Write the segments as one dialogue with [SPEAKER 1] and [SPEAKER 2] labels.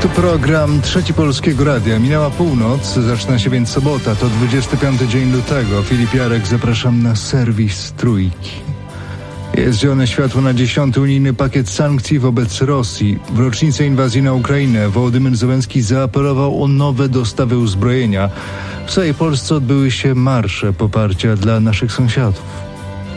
[SPEAKER 1] Program Trzeci Polskiego Radia. Minęła północ, zaczyna się więc sobota, to 25 dzień lutego. Filip Jarek, zapraszam na serwis Trójki. Jest zielone światło na 10. unijny pakiet sankcji wobec Rosji. W rocznicę inwazji na Ukrainę Wołodymyr Zełenski zaapelował o nowe dostawy uzbrojenia. W całej Polsce odbyły się marsze poparcia dla naszych sąsiadów.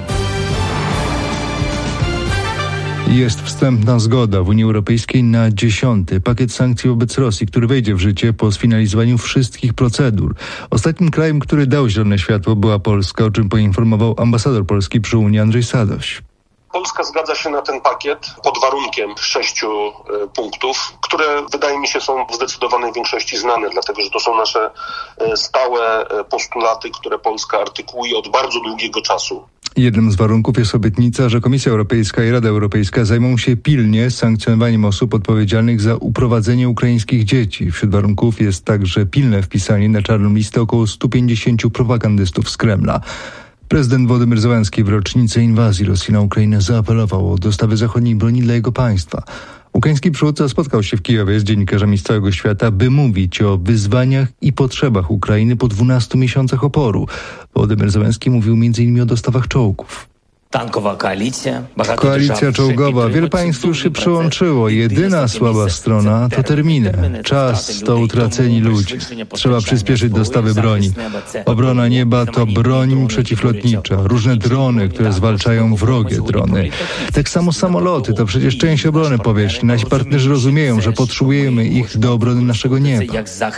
[SPEAKER 1] Jest wstępna zgoda w Unii Europejskiej na 10. pakiet sankcji wobec Rosji, który wejdzie w życie po sfinalizowaniu wszystkich procedur. Ostatnim krajem, który dał zielone światło, była Polska, o czym poinformował ambasador Polski przy Unii Andrzej Sadoś.
[SPEAKER 2] Polska zgadza się na ten pakiet pod warunkiem 6 punktów, które wydaje mi się są w zdecydowanej większości znane, dlatego że to są nasze stałe postulaty, które Polska artykułuje od bardzo długiego czasu.
[SPEAKER 1] Jednym z warunków jest obietnica, że Komisja Europejska i Rada Europejska zajmą się pilnie sankcjonowaniem osób odpowiedzialnych za uprowadzenie ukraińskich dzieci. Wśród warunków jest także pilne wpisanie na czarną listę około 150 propagandystów z Kremla. Prezydent Wołodymyr Zełenski w rocznicę inwazji Rosji na Ukrainę zaapelował o dostawy zachodniej broni dla jego państwa. Ukraiński przywódca spotkał się w Kijowie z dziennikarzami z całego świata, by mówić o wyzwaniach i potrzebach Ukrainy po 12 miesiącach oporu. Wołodymyr Zełenski mówił m.in. o dostawach czołgów. Koalicja czołgowa. Wiele państw już się przyłączyło. Jedyna słaba strona to terminy. Czas to utraceni ludzie. Trzeba przyspieszyć dostawy broni. Obrona nieba to broń przeciwlotnicza. Różne drony, które zwalczają wrogie drony. Tak samo samoloty to przecież część obrony powietrznej. Nasi partnerzy rozumieją, że potrzebujemy ich do obrony naszego nieba.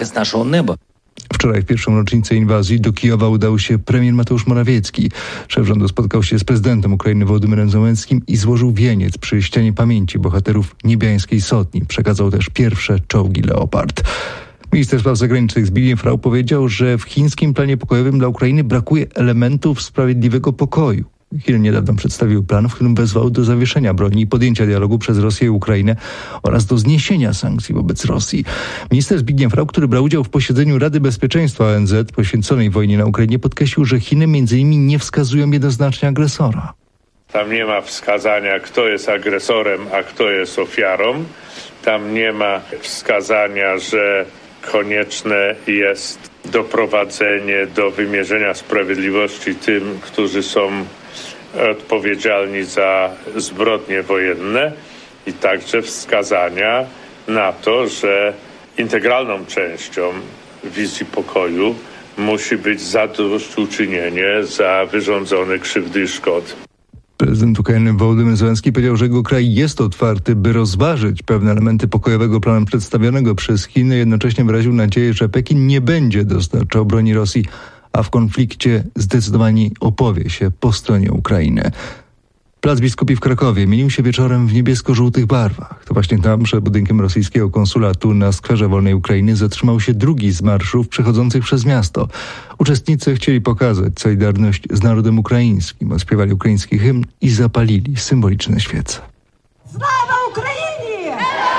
[SPEAKER 1] Wczoraj w pierwszą rocznicę inwazji do Kijowa udał się premier Mateusz Morawiecki. Szef rządu spotkał się z prezydentem Ukrainy Wołodymyrem Zełenskim i złożył wieniec przy ścianie pamięci bohaterów Niebiańskiej Sotni. Przekazał też pierwsze czołgi Leopard. Minister spraw zagranicznych Zbigniew Rau powiedział, że w chińskim planie pokojowym dla Ukrainy brakuje elementów sprawiedliwego pokoju. Chin niedawno przedstawił plan, w którym wezwał do zawieszenia broni i podjęcia dialogu przez Rosję i Ukrainę oraz do zniesienia sankcji wobec Rosji. Minister Zbigniew Rau, który brał udział w posiedzeniu Rady Bezpieczeństwa ONZ poświęconej wojnie na Ukrainie, podkreślił, że Chiny między innymi nie wskazują jednoznacznie agresora.
[SPEAKER 3] Tam nie ma wskazania, kto jest agresorem, a kto jest ofiarą. Tam nie ma wskazania, że konieczne jest doprowadzenie do wymierzenia sprawiedliwości tym, którzy są odpowiedzialni za zbrodnie wojenne, i także wskazania na to, że integralną częścią wizji pokoju musi być zadośćuczynienie za wyrządzone krzywdy i szkody.
[SPEAKER 1] Prezydent Ukrainy Wołodymyr Zełenski powiedział, że jego kraj jest otwarty, by rozważyć pewne elementy pokojowego planu przedstawionego przez Chiny. Jednocześnie wyraził nadzieję, że Pekin nie będzie dostarczał broni Rosji, a w konflikcie zdecydowanie opowie się po stronie Ukrainy. Plac Biskupi w Krakowie mienił się wieczorem w niebiesko-żółtych barwach. To właśnie tam, przed budynkiem rosyjskiego konsulatu na Skwerze Wolnej Ukrainy, zatrzymał się drugi z marszów przechodzących przez miasto. Uczestnicy chcieli pokazać solidarność z narodem ukraińskim, odśpiewali ukraiński hymn i zapalili symboliczne świece.
[SPEAKER 4] Sława Ukrainie!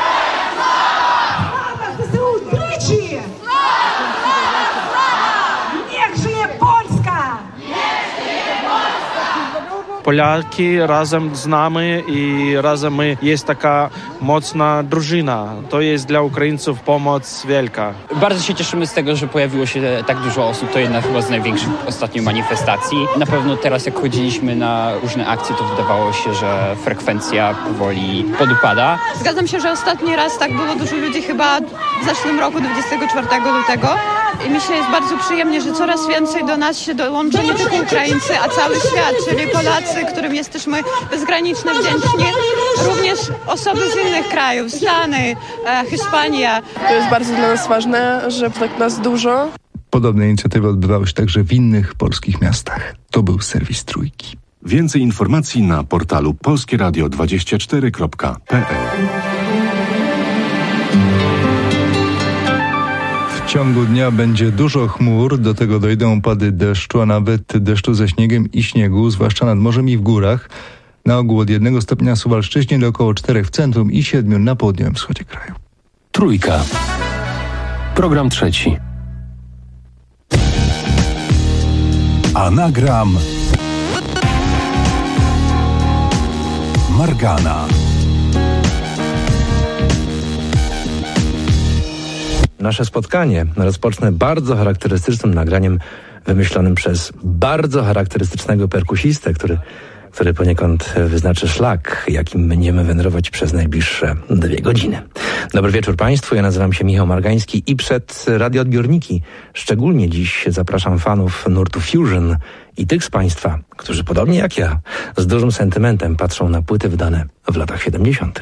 [SPEAKER 4] Sława ЗСУ тричі! Niech żyje Polska!
[SPEAKER 5] Поляки разом з нами, і разом ми є така mocna drużyna. To jest dla Ukraińców pomoc wielka.
[SPEAKER 6] Bardzo się cieszymy z tego, że pojawiło się tak dużo osób. To jedna chyba z największych ostatnio manifestacji. Na pewno teraz, jak chodziliśmy na różne akcje, to wydawało się, że frekwencja powoli podupada.
[SPEAKER 7] Zgadzam się, że ostatni raz tak było dużo ludzi chyba w zeszłym roku, 24 lutego. I myślę, jest bardzo przyjemnie, że coraz więcej do nas się dołącza nie tylko Ukraińcy, a cały świat, czyli Polacy, którym jesteśmy bezgranicznie wdzięczni, również osoby z innych krajów, Stany, Hiszpania.
[SPEAKER 8] To jest bardzo dla nas ważne, że tak nas dużo.
[SPEAKER 1] Podobne inicjatywy odbywały się także w innych polskich miastach. To był serwis Trójki.
[SPEAKER 9] Więcej informacji na portalu polskieradio24.pl.
[SPEAKER 1] W ciągu dnia będzie dużo chmur, do tego dojdą opady deszczu, a nawet deszczu ze śniegiem i śniegu, zwłaszcza nad morzem i w górach. Na ogół od 1 stopnia na Suwalszczyźnie do około 4 w centrum i 7 na południowym wschodzie kraju.
[SPEAKER 10] Trójka. Program trzeci.
[SPEAKER 9] Anagram Margana.
[SPEAKER 11] nasze spotkanie rozpocznę bardzo charakterystycznym nagraniem wymyślonym przez bardzo charakterystycznego perkusistę, który poniekąd wyznaczy szlak, jakim będziemy wędrować przez najbliższe 2 godziny. Dobry wieczór Państwu, ja nazywam się Michał Margański i przed radioodbiorniki szczególnie dziś zapraszam fanów nurtu Fusion i tych z Państwa, którzy podobnie jak ja z dużym sentymentem patrzą na płyty wydane w latach 70.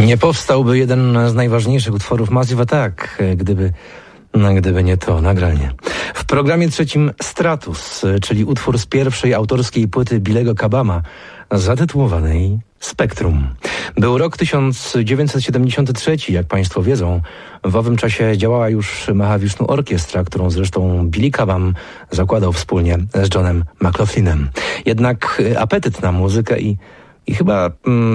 [SPEAKER 11] Nie powstałby jeden z najważniejszych utworów Massive Attack, gdyby nie to nagranie. W programie trzecim Stratus, czyli utwór z pierwszej autorskiej płyty Billego Kabama, zatytułowanej Spektrum. Był rok 1973, jak Państwo wiedzą. W owym czasie działała już Mahavishnu Orkiestra, którą zresztą Billy Kabam zakładał wspólnie z Johnem McLaughlinem. Jednak apetyt na muzykę i chyba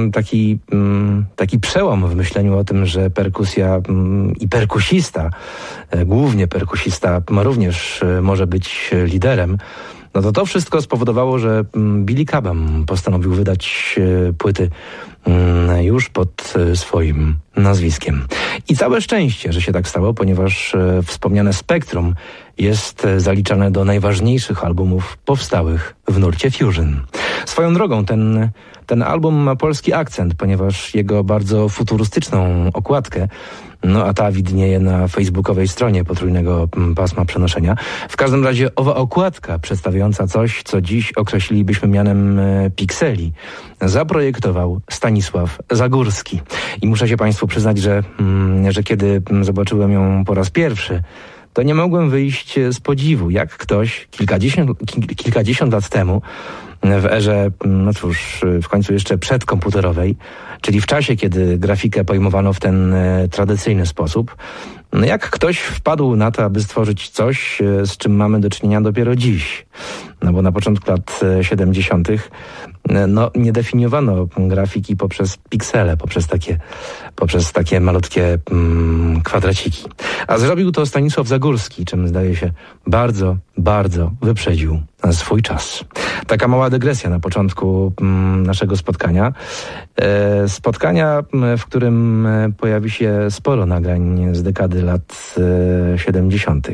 [SPEAKER 11] taki przełom w myśleniu o tym, że perkusja i perkusista, głównie perkusista, również może być liderem, no to wszystko spowodowało, że Billy Kabam postanowił wydać płyty już pod swoim nazwiskiem. I całe szczęście, że się tak stało, ponieważ wspomniane Spektrum jest zaliczane do najważniejszych albumów powstałych w nurcie fusion. Swoją drogą ten album ma polski akcent, ponieważ jego bardzo futurystyczną okładkę, a ta widnieje na facebookowej stronie Potrójnego Pasma Przenoszenia. W każdym razie owa okładka przedstawiająca coś, co dziś określilibyśmy mianem pikseli, zaprojektował Stanisław Zagórski. I muszę się Państwu przyznać, że kiedy zobaczyłem ją po raz pierwszy, to nie mogłem wyjść z podziwu, jak ktoś kilkadziesiąt lat temu, w erze, w końcu jeszcze przedkomputerowej, czyli w czasie, kiedy grafikę pojmowano w ten tradycyjny sposób, jak ktoś wpadł na to, aby stworzyć coś, z czym mamy do czynienia dopiero dziś. Bo na początku lat 70. Nie definiowano grafiki poprzez piksele, poprzez takie malutkie kwadraciki. A zrobił to Stanisław Zagórski, czym zdaje się bardzo, bardzo wyprzedził swój czas. Taka mała dygresja na początku naszego spotkania. Spotkania, w którym pojawi się sporo nagrań z dekady lat 70.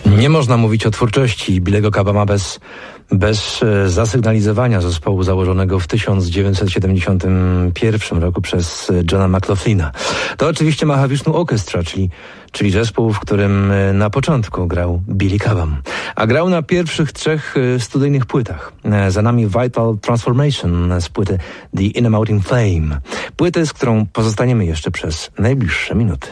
[SPEAKER 11] Nie można mówić o twórczości Billego Cobhama bez zasygnalizowania zespołu założonego w 1971 roku przez Johna McLaughlina. To oczywiście Mahavishnu Orchestra, czyli zespół, w którym na początku grał Billy Cobham. A grał na pierwszych 3 studyjnych płytach. Za nami Vital Transformation z płyty The Innermounting Flame. Płyty, z którą pozostaniemy jeszcze przez najbliższe minuty.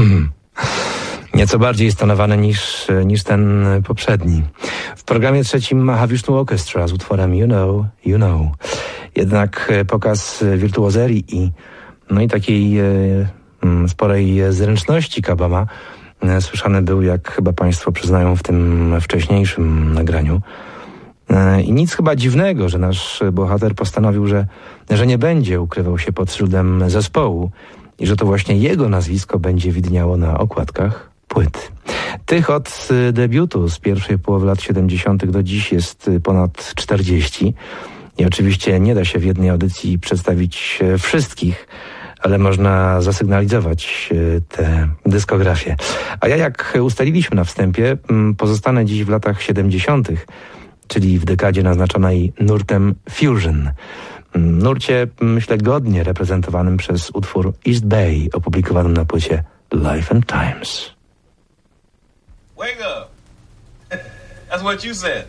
[SPEAKER 11] Nieco bardziej stonowany niż ten poprzedni. W programie trzecim Have Vishnu Orchestra z utworem You Know. Jednak pokaz wirtuozerii i takiej sporej zręczności Kabama słyszany był, jak chyba państwo przyznają, w tym wcześniejszym nagraniu. I nic chyba dziwnego, że nasz bohater postanowił, że nie będzie ukrywał się pod szyldem zespołu i że to właśnie jego nazwisko będzie widniało na okładkach płyt. Tych od debiutu z pierwszej połowy lat 70. do dziś jest ponad 40. I oczywiście nie da się w jednej audycji przedstawić wszystkich, ale można zasygnalizować tę dyskografię. A ja, jak ustaliliśmy na wstępie, pozostanę dziś w latach 70., czyli w dekadzie naznaczonej nurtem fusion. Nurcie, myślę, godnie reprezentowanym przez utwór East Bay, opublikowanym na płycie Life and Times.
[SPEAKER 12] Wake up! That's what you said.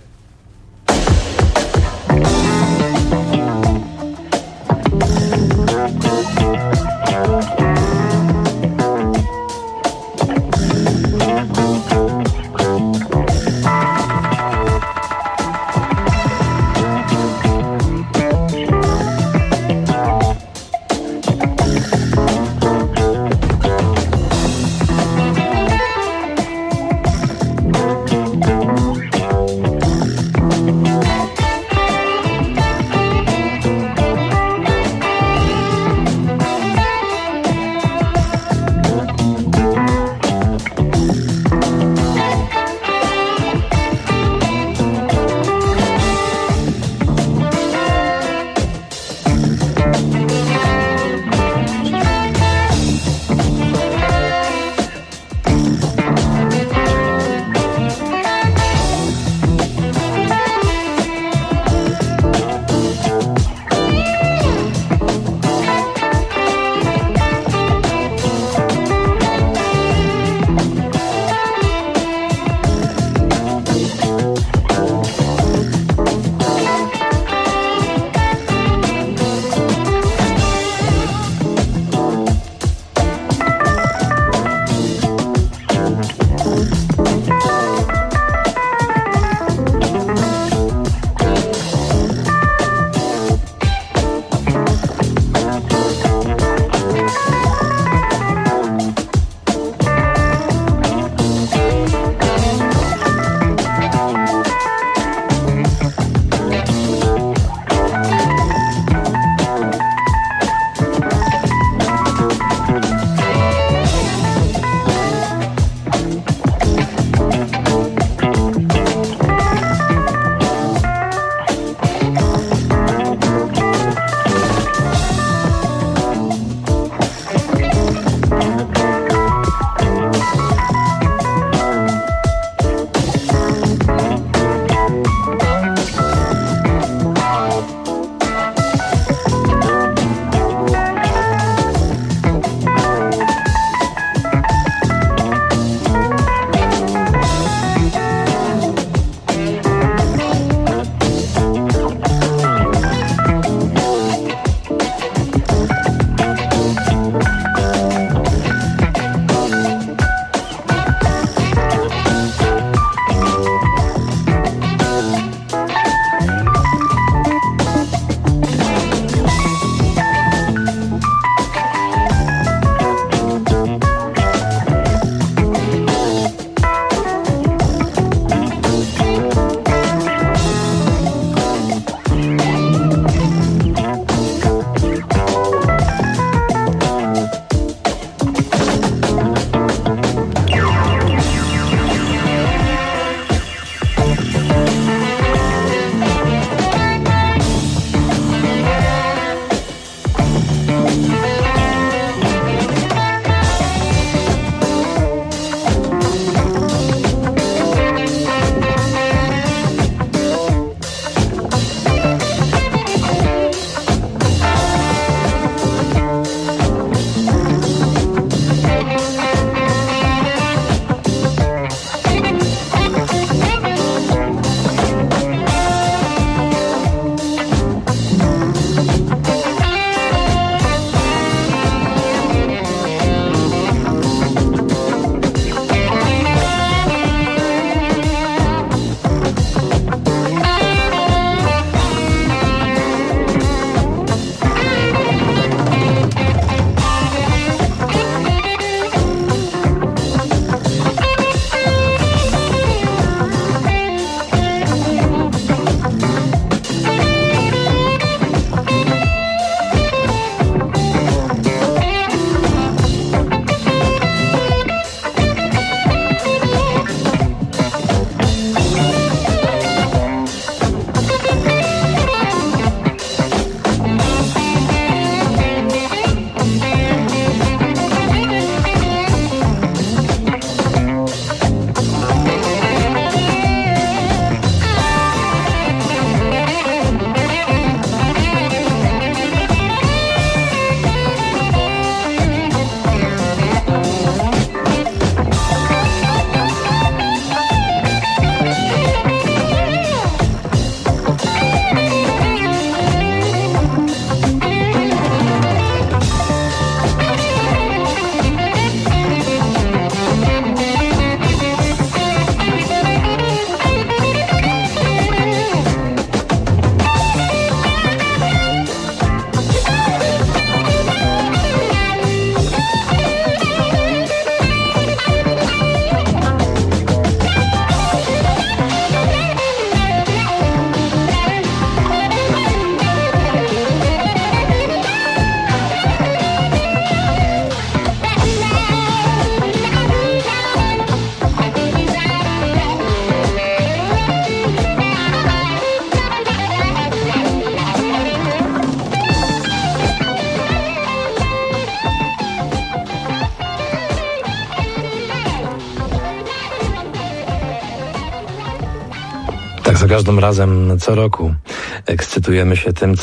[SPEAKER 11] każdym razem, co roku ekscytujemy się tym,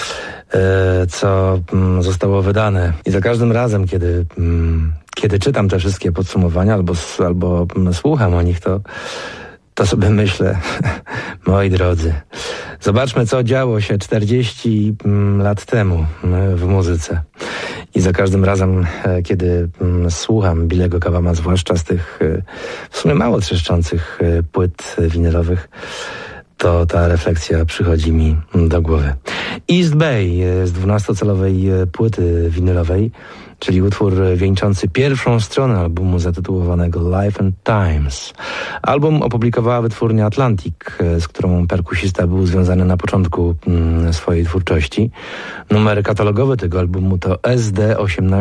[SPEAKER 11] co zostało wydane. I za każdym razem, kiedy czytam te wszystkie podsumowania albo słucham o nich, to sobie myślę, moi drodzy, zobaczmy, co działo się 40 lat temu w muzyce. I za każdym razem, kiedy słucham Billego Cobhama, zwłaszcza z tych w sumie mało trzeszczących płyt winylowych, to ta refleksja przychodzi mi do głowy. East Bay z 12-calowej płyty winylowej, czyli utwór wieńczący pierwszą stronę albumu zatytułowanego Life and Times. Album opublikowała wytwórnia Atlantic, z którą perkusista był związany na początku swojej twórczości. Numer katalogowy tego albumu to SD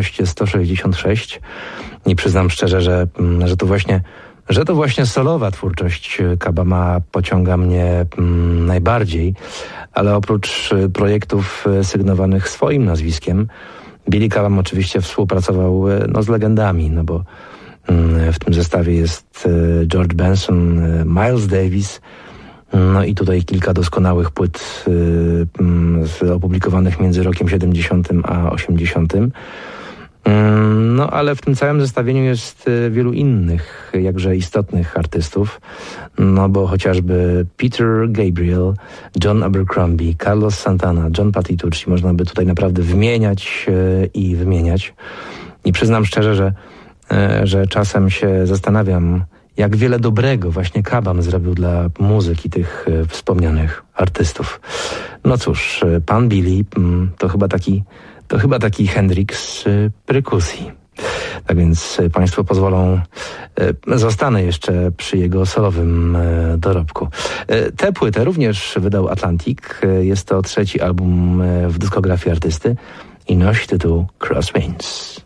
[SPEAKER 11] 18166 i przyznam szczerze, że to właśnie solowa twórczość Cobhama pociąga mnie najbardziej, ale oprócz projektów sygnowanych swoim nazwiskiem, Billy Cobham oczywiście współpracował z legendami, bo w tym zestawie jest George Benson, Miles Davis, i tutaj kilka doskonałych płyt opublikowanych między rokiem 70 a 80. Ale w tym całym zestawieniu jest wielu innych, jakże istotnych artystów, bo chociażby Peter Gabriel, John Abercrombie, Carlos Santana, John Patitucci, można by tutaj naprawdę wymieniać i wymieniać. I przyznam szczerze, że czasem się zastanawiam, jak wiele dobrego właśnie Cobham zrobił dla muzyki tych wspomnianych artystów. No cóż, pan Billy to chyba taki Hendrix perkusji. Tak więc Państwo pozwolą, zostanę jeszcze przy jego solowym dorobku. Tę płytę również wydał Atlantic. Jest to 3. album w dyskografii artysty i nosi tytuł Crosswinds.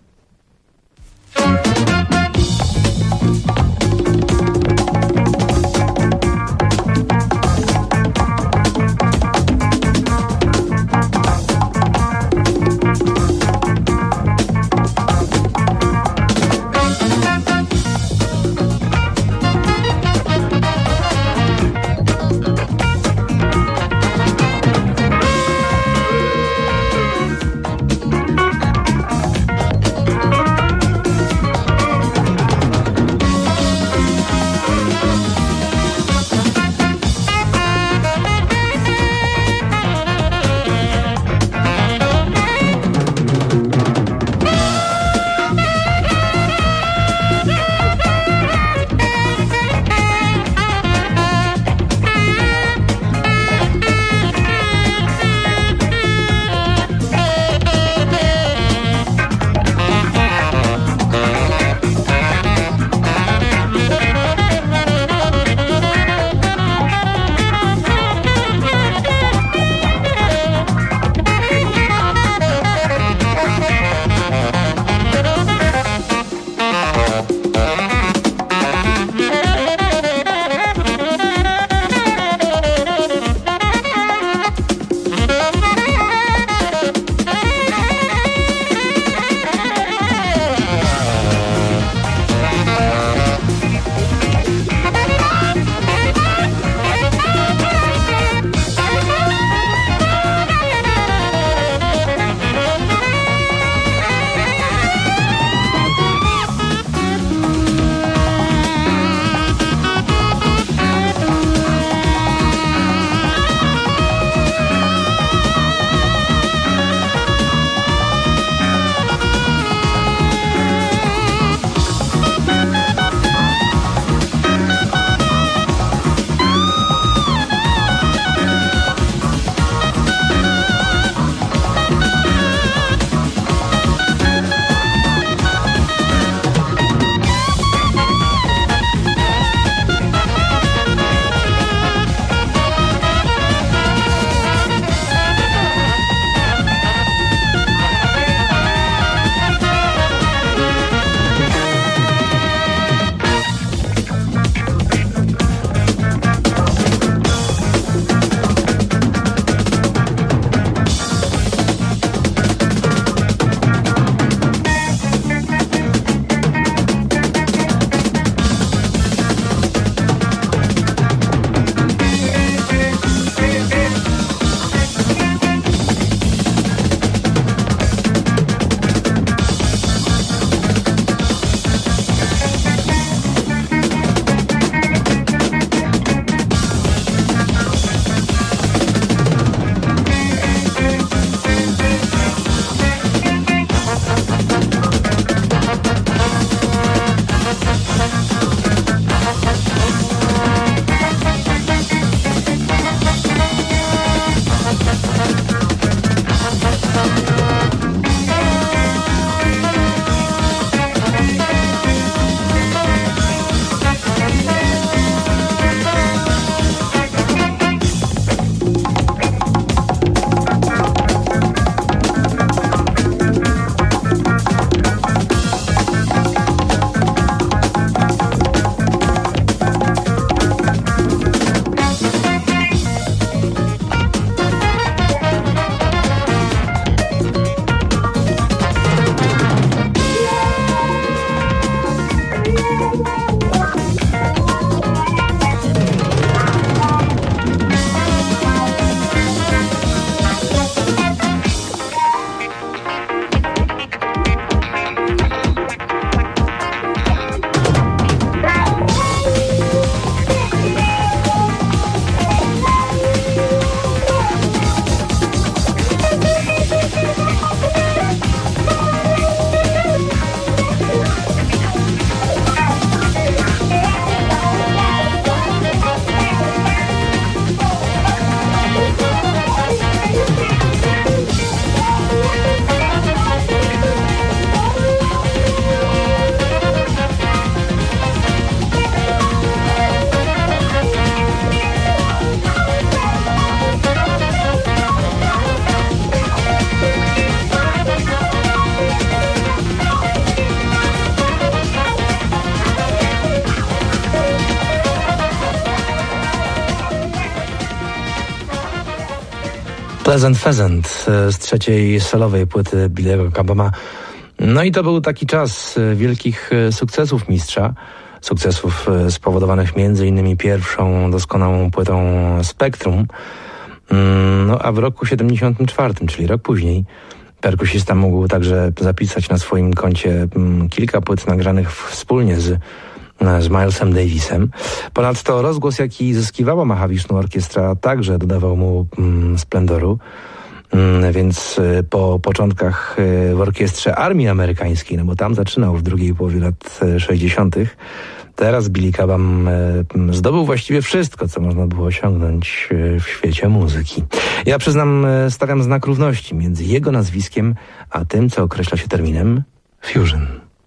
[SPEAKER 11] Pleasant Pheasant z trzeciej solowej płyty Billy'ego Cobhama. No i to był taki czas wielkich sukcesów mistrza. Sukcesów spowodowanych między innymi pierwszą doskonałą płytą Spektrum. No a w roku 74, czyli rok później, perkusista mógł także zapisać na swoim koncie kilka płyt nagranych wspólnie z Milesem Davisem. Ponadto rozgłos, jaki zyskiwała Mahavishnu Orkiestra, także dodawał mu splendoru. Więc po początkach w orkiestrze Armii Amerykańskiej, no bo tam zaczynał w drugiej połowie lat 60., teraz Billy Cobham zdobył właściwie wszystko, co można było osiągnąć w świecie muzyki. Ja przyznam, stawiam znak równości między jego nazwiskiem, a tym, co określa się terminem fusion.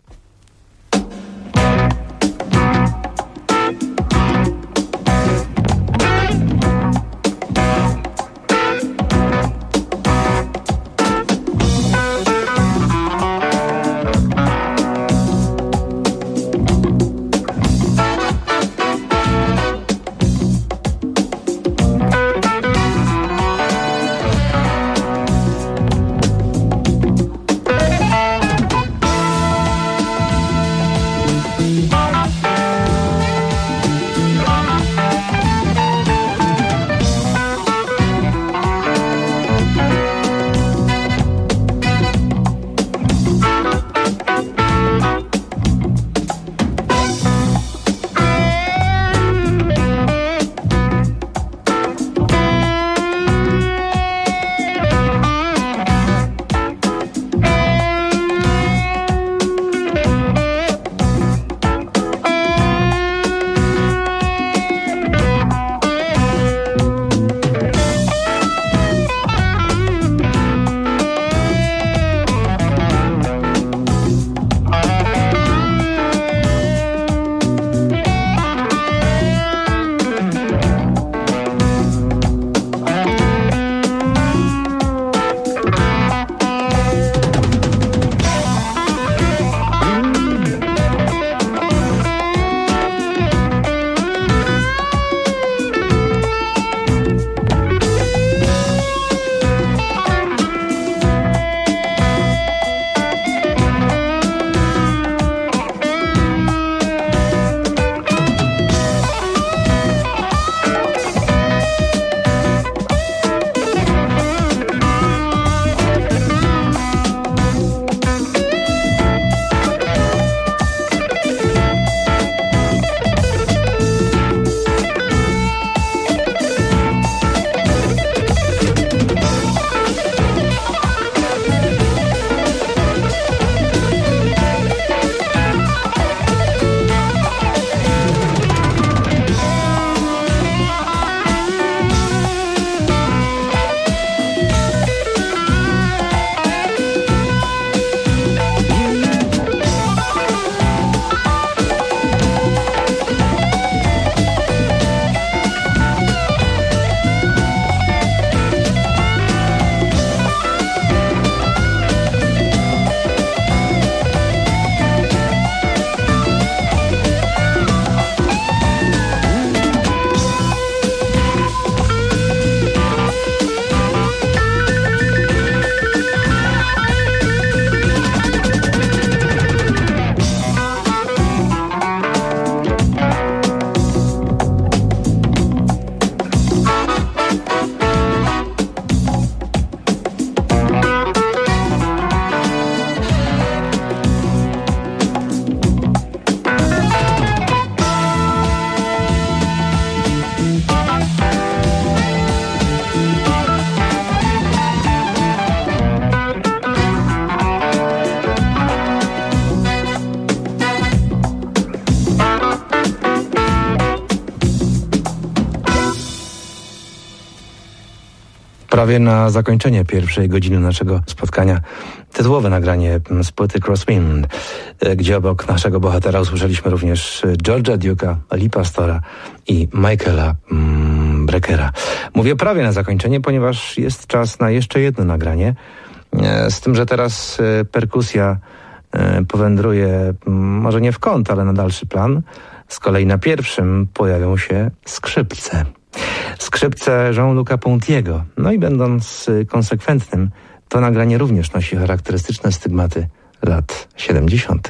[SPEAKER 11] Prawie na zakończenie pierwszej godziny naszego spotkania tytułowe nagranie z płyty Crosswind, gdzie obok naszego bohatera usłyszeliśmy również George'a Duke'a, Lee Pastora i Michaela Breckera. Mówię prawie na zakończenie, ponieważ jest czas na jeszcze jedno nagranie, z tym, że teraz perkusja powędruje może nie w kąt, ale na dalszy plan. Z kolei na pierwszym pojawią się skrzypce. Skrzypce Jean-Luca Pontiego. No i będąc konsekwentnym, to nagranie również nosi charakterystyczne stygmaty lat 70.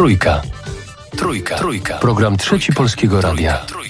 [SPEAKER 10] Trójka. Program Trzeci Polskiego Radia.